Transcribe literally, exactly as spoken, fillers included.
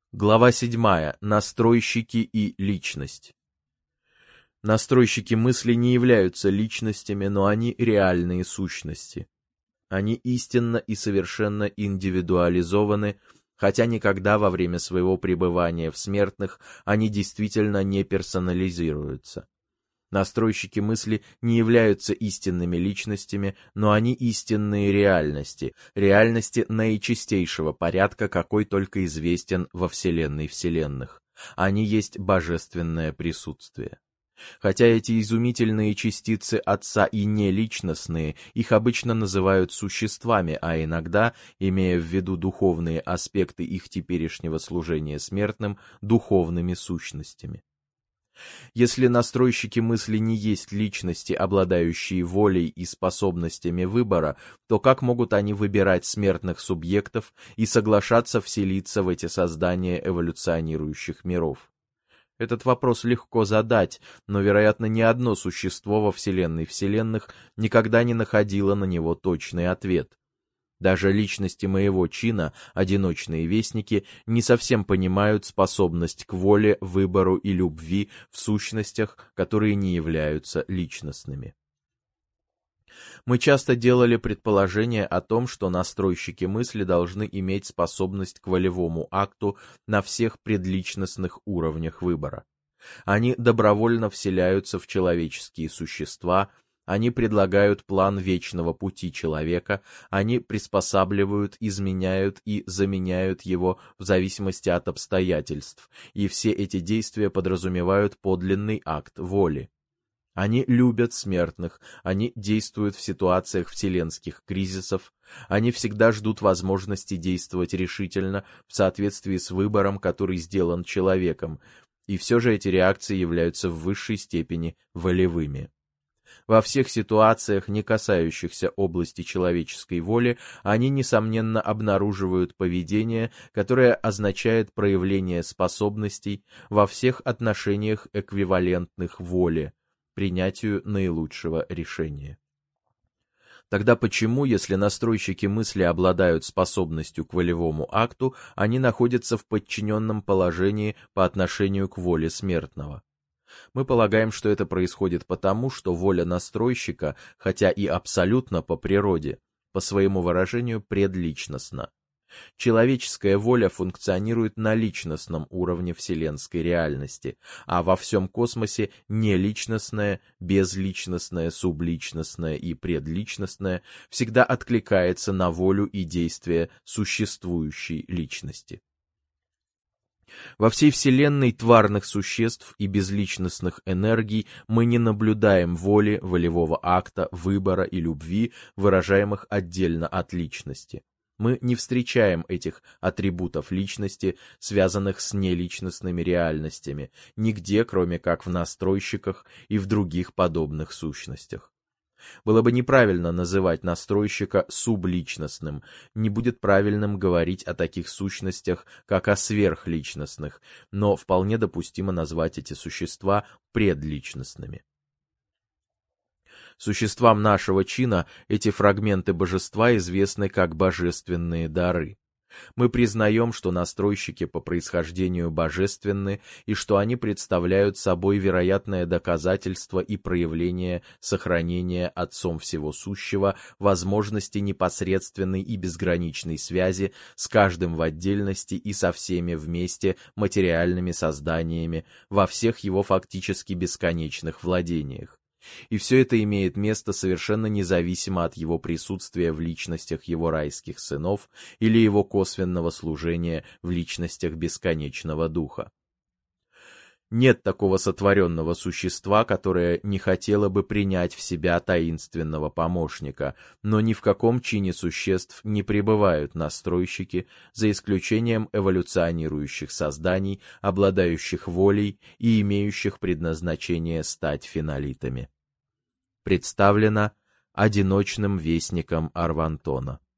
Глава седьмая. Настройщики и личность. Настройщики мысли не являются личностями, но они реальные сущности. Они истинно и совершенно индивидуализованы, хотя никогда во время своего пребывания в смертных они действительно не персонализируются. Настройщики мысли не являются истинными личностями, но они истинные реальности, реальности наичистейшего порядка, какой только известен во Вселенной вселенных. Они есть божественное присутствие. Хотя эти изумительные частицы Отца и не личностные, их обычно называют существами, а иногда, имея в виду духовные аспекты их теперешнего служения смертным, духовными сущностями. Если настройщики мысли не есть личности, обладающие волей и способностями выбора, то как могут они выбирать смертных субъектов и соглашаться вселиться в эти создания эволюционирующих миров? Этот вопрос легко задать, но, вероятно, ни одно существо во Вселенной вселенных никогда не находило на него точный ответ. Даже личности моего чина, одиночные вестники, не совсем понимают способность к воле, выбору и любви в сущностях, которые не являются личностными. Мы часто делали предположение о том, что настройщики мысли должны иметь способность к волевому акту на всех предличностных уровнях выбора. Они добровольно вселяются в человеческие существа, они предлагают план вечного пути человека, они приспосабливают, изменяют и заменяют его в зависимости от обстоятельств, и все эти действия подразумевают подлинный акт воли. Они любят смертных, они действуют в ситуациях вселенских кризисов, они всегда ждут возможности действовать решительно в соответствии с выбором, который сделан человеком, и все же эти реакции являются в высшей степени волевыми. Во всех ситуациях, не касающихся области человеческой воли, они, несомненно, обнаруживают поведение, которое означает проявление способностей во всех отношениях эквивалентных воле, принятию наилучшего решения. Тогда почему, если настройщики мысли обладают способностью к волевому акту, они находятся в подчиненном положении по отношению к воле смертного? Мы полагаем, что это происходит потому, что воля настройщика, хотя и абсолютно по природе, по своему выражению предличностна. Человеческая воля функционирует на личностном уровне вселенской реальности, а во всем космосе неличностное, безличностное, субличностное и предличностное всегда откликается на волю и действия существующей личности. Во всей Вселенной тварных существ и безличностных энергий мы не наблюдаем воли, волевого акта, выбора и любви, выражаемых отдельно от личности. Мы не встречаем этих атрибутов личности, связанных с неличностными реальностями, нигде, кроме как в настройщиках и в других подобных сущностях. Было бы неправильно называть настройщика субличностным, не будет правильным говорить о таких сущностях, как о сверхличностных, но вполне допустимо назвать эти существа предличностными. Существам нашего чина эти фрагменты божества известны как божественные дары. Мы признаем, что настройщики по происхождению божественны и что они представляют собой вероятное доказательство и проявление сохранения Отцом Всего Сущего возможности непосредственной и безграничной связи с каждым в отдельности и со всеми вместе материальными созданиями во всех его фактически бесконечных владениях. И все это имеет место совершенно независимо от его присутствия в личностях его райских сынов или его косвенного служения в личностях бесконечного духа. Нет такого сотворенного существа, которое не хотело бы принять в себя таинственного помощника, но ни в каком чине существ не пребывают настройщики, за исключением эволюционирующих созданий, обладающих волей и имеющих предназначение стать фенолитами. Представлено одиночным вестником Арвантона.